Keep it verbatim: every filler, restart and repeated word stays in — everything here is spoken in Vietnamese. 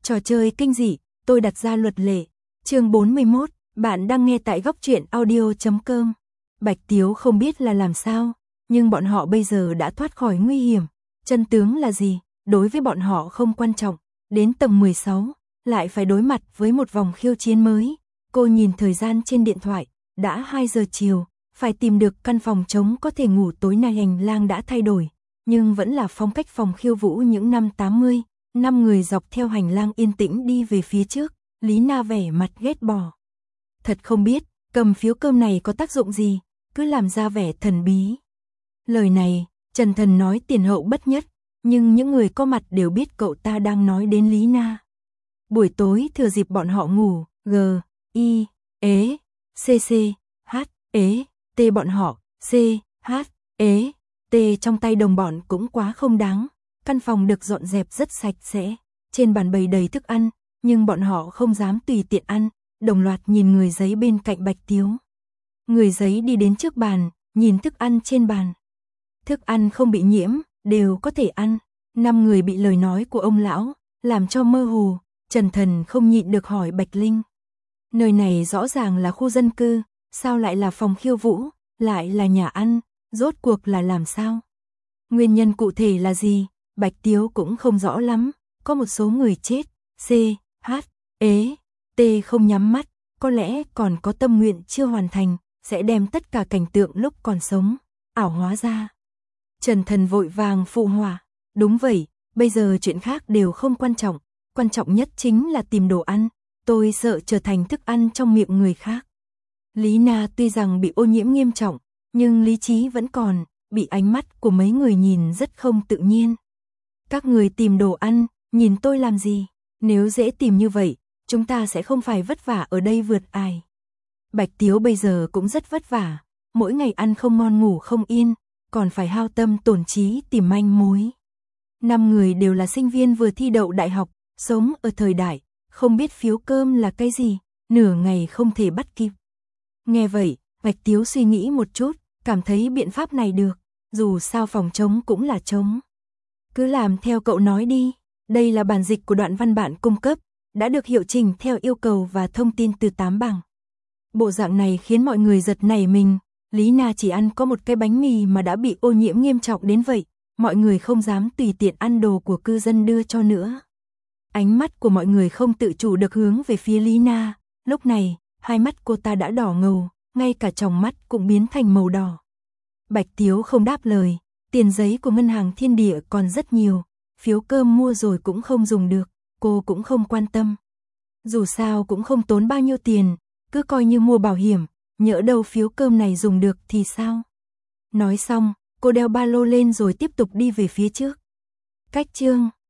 Trò chơi kinh dị, tôi đặt ra luật lệ. Chương bốn mươi mốt, bạn đang nghe tại góc truyện audio chấm com. Bạch Tiếu không biết là làm sao, nhưng bọn họ bây giờ đã thoát khỏi nguy hiểm. Chân tướng là gì, đối với bọn họ không quan trọng. Đến tầng mười sáu, lại phải đối mặt với một vòng khiêu chiến mới. Cô nhìn thời gian trên điện thoại, đã hai giờ chiều, phải tìm được căn phòng trống có thể ngủ tối nay. Hành lang đã thay đổi, nhưng vẫn là phong cách phòng khiêu vũ những năm tám mươi. Năm người dọc theo hành lang yên tĩnh đi về phía trước, Lý Na vẻ mặt ghét bỏ. Thật không biết, cầm phiếu cơm này có tác dụng gì, cứ làm ra vẻ thần bí. Lời này, Trần Thần nói tiền hậu bất nhất, nhưng những người có mặt đều biết cậu ta đang nói đến Lý Na. Buổi tối thừa dịp bọn họ ngủ, G, I, ế, C, C, H, ế, T bọn họ, C, H, ế, T trong tay đồng bọn cũng quá không đáng. Căn phòng được dọn dẹp rất sạch sẽ, trên bàn bày đầy thức ăn, nhưng bọn họ không dám tùy tiện ăn, đồng loạt nhìn người giấy bên cạnh Bạch Tiếu. Người giấy đi đến trước bàn, nhìn thức ăn trên bàn. Thức ăn không bị nhiễm, đều có thể ăn. Năm người bị lời nói của ông lão làm cho mơ hồ, Trần Thần không nhịn được hỏi Bạch Linh. Nơi này rõ ràng là khu dân cư, sao lại là phòng khiêu vũ, lại là nhà ăn, rốt cuộc là làm sao? Nguyên nhân cụ thể là gì? Bạch Tiếu cũng không rõ lắm, có một số người chết, C, H, ế, T không nhắm mắt, có lẽ còn có tâm nguyện chưa hoàn thành, sẽ đem tất cả cảnh tượng lúc còn sống, ảo hóa ra. Trần Thần vội vàng phụ họa, đúng vậy, bây giờ chuyện khác đều không quan trọng, quan trọng nhất chính là tìm đồ ăn, tôi sợ trở thành thức ăn trong miệng người khác. Lý Na tuy rằng bị ô nhiễm nghiêm trọng, nhưng lý trí vẫn còn, bị ánh mắt của mấy người nhìn rất không tự nhiên. Các người tìm đồ ăn, nhìn tôi làm gì? Nếu dễ tìm như vậy, chúng ta sẽ không phải vất vả ở đây vượt ải. Bạch Tiếu bây giờ cũng rất vất vả, mỗi ngày ăn không ngon ngủ không yên, còn phải hao tâm tổn trí tìm manh mối. Năm người đều là sinh viên vừa thi đậu đại học, sống ở thời đại, không biết phiếu cơm là cái gì, nửa ngày không thể bắt kịp. Nghe vậy, Bạch Tiếu suy nghĩ một chút, cảm thấy biện pháp này được, dù sao phòng trống cũng là trống. Cứ làm theo cậu nói đi, đây là bản dịch của đoạn văn bản cung cấp, đã được hiệu chỉnh theo yêu cầu và thông tin từ tám bảng. Bộ dạng này khiến mọi người giật nảy mình, Lý Na chỉ ăn có một cái bánh mì mà đã bị ô nhiễm nghiêm trọng đến vậy, mọi người không dám tùy tiện ăn đồ của cư dân đưa cho nữa. Ánh mắt của mọi người không tự chủ được hướng về phía Lý Na, lúc này, hai mắt cô ta đã đỏ ngầu, ngay cả tròng mắt cũng biến thành màu đỏ. Bạch Tiếu không đáp lời. Tiền giấy của ngân hàng Thiên Địa còn rất nhiều, phiếu cơm mua rồi cũng không dùng được, cô cũng không quan tâm. Dù sao cũng không tốn bao nhiêu tiền, cứ coi như mua bảo hiểm, nhỡ đâu phiếu cơm này dùng được thì sao? Nói xong, cô đeo ba lô lên rồi tiếp tục đi về phía trước. Cách chương